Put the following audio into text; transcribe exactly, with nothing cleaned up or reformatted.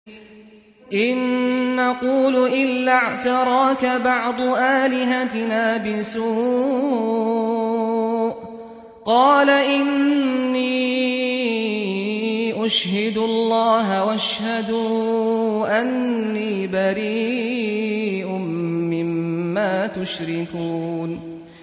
إن نقول إلا اعتراك بعض آلهتنا بسوء قال إني أشهد الله واشهدوا أني بريء مما تشركون